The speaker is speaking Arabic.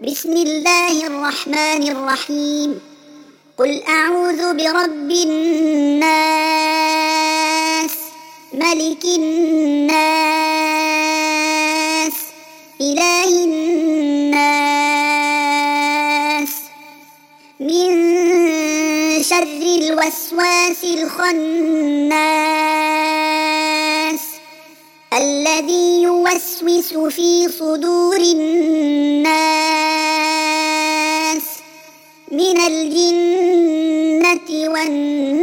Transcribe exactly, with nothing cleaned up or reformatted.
بسم الله الرحمن الرحيم. قل أعوذ برب الناس، ملك الناس، إله الناس، من شر الوسواس الخناس الذي يوسوس في صدور الناس من الجنة والناس.